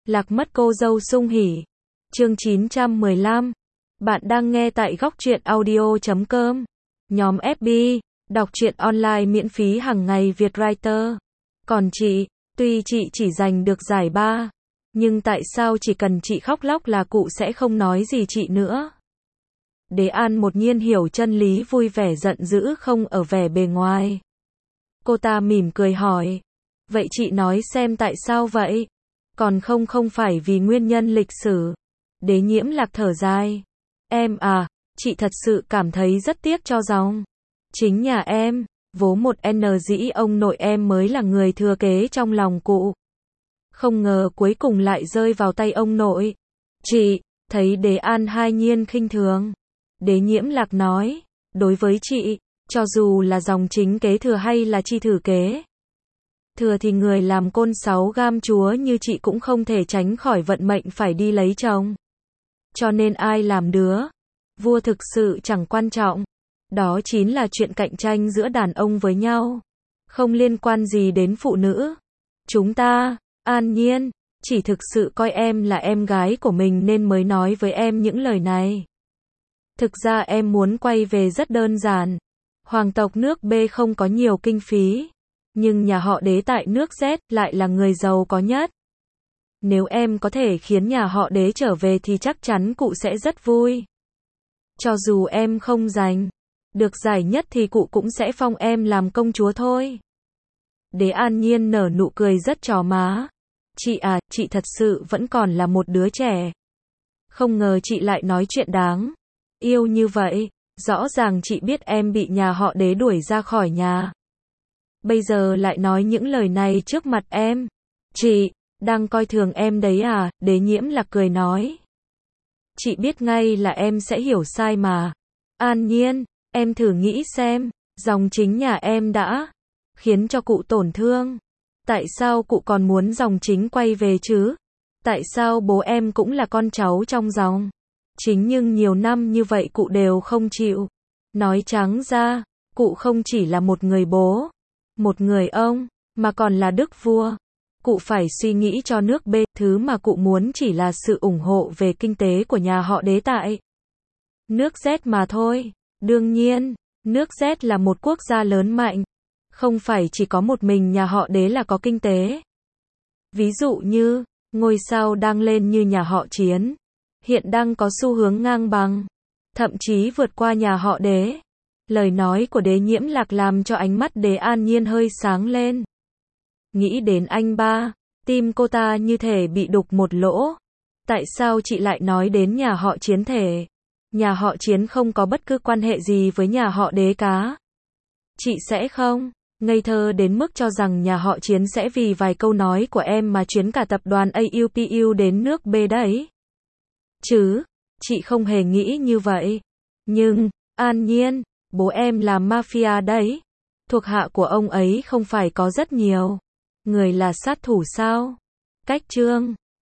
Lạc mất cô dâu sung hỉ. Chương 915. Bạn đang nghe tại góc truyện audio.com. Nhóm FB, đọc truyện online miễn phí hàng ngày Việt Writer. Còn chị, tuy chị chỉ giành được giải 3, nhưng tại sao chỉ cần chị khóc lóc là cụ sẽ không nói gì chị nữa? Đế An một nhiên hiểu chân lý, vui vẻ giận dữ không ở vẻ bề ngoài. Cô ta mỉm cười hỏi, vậy chị nói xem tại sao vậy? Còn không phải vì nguyên nhân lịch sử. Đế Nhiễm Lạc thở dài. Em à, chị thật sự cảm thấy rất tiếc cho dòng. Chính nhà em, vố một N dĩ ông nội em mới là người thừa kế trong lòng cụ. Không ngờ cuối cùng lại rơi vào tay ông nội. Chị, thấy Đế An hai nhiên khinh thường. Đế Nhiễm Lạc nói, đối với chị, cho dù là dòng chính kế thừa hay là chi thử kế thừa thì người làm côn 6 gam chúa như chị cũng không thể tránh khỏi vận mệnh phải đi lấy chồng. Cho nên ai làm đứa vua thực sự chẳng quan trọng. Đó chính là chuyện cạnh tranh giữa đàn ông với nhau, không liên quan gì đến phụ nữ. Chúng ta, An Nhiên, chỉ thực sự coi em là em gái của mình nên mới nói với em những lời này. Thực ra em muốn quay về rất đơn giản. Hoàng tộc nước B không có nhiều kinh phí, nhưng nhà họ Đế tại nước Z lại là người giàu có nhất. Nếu em có thể khiến nhà họ Đế trở về thì chắc chắn cụ sẽ rất vui. Cho dù em không giành được giải nhất thì cụ cũng sẽ phong em làm công chúa thôi. Đế An Nhiên nở nụ cười rất chó má. Chị à, chị thật sự vẫn còn là một đứa trẻ. Không ngờ chị lại nói chuyện đáng yêu như vậy. Rõ ràng chị biết em bị nhà họ Đế đuổi ra khỏi nhà. Bây giờ lại nói những lời này trước mặt em. Chị đang coi thường em đấy à? Đế Nhiễm Lạc cười nói. Chị biết ngay là em sẽ hiểu sai mà. An Nhiên, em thử nghĩ xem, dòng chính nhà em đã khiến cho cụ tổn thương. Tại sao cụ còn muốn dòng chính quay về chứ? Tại sao bố em cũng là con cháu trong dòng chính nhưng nhiều năm như vậy cụ đều không chịu? Nói trắng ra, cụ không chỉ là một người bố, một người ông, mà còn là đức vua. Cụ phải suy nghĩ cho nước B, thứ mà cụ muốn chỉ là sự ủng hộ về kinh tế của nhà họ Đế tại nước Z mà thôi. Đương nhiên, nước Z là một quốc gia lớn mạnh, không phải chỉ có một mình nhà họ Đế là có kinh tế. Ví dụ như, ngôi sao đang lên như nhà họ Chiến, hiện đang có xu hướng ngang bằng, thậm chí vượt qua nhà họ Đế. Lời nói của Đế Nhiễm Lạc làm cho ánh mắt Đế An Nhiên hơi sáng lên. Nghĩ đến anh ba, tim cô ta như thể bị đục một lỗ. Tại sao chị lại nói đến nhà họ Chiến thể? Nhà họ Chiến không có bất cứ quan hệ gì với nhà họ Đế cả. Chị sẽ không ngây thơ đến mức cho rằng nhà họ Chiến sẽ vì vài câu nói của em mà chuyến cả tập đoàn AUPU đến nước B đấy. Chứ, chị không hề nghĩ như vậy. Nhưng, An Nhiên, bố em là mafia đấy. Thuộc hạ của ông ấy không phải có rất nhiều người là sát thủ sao? Cách chương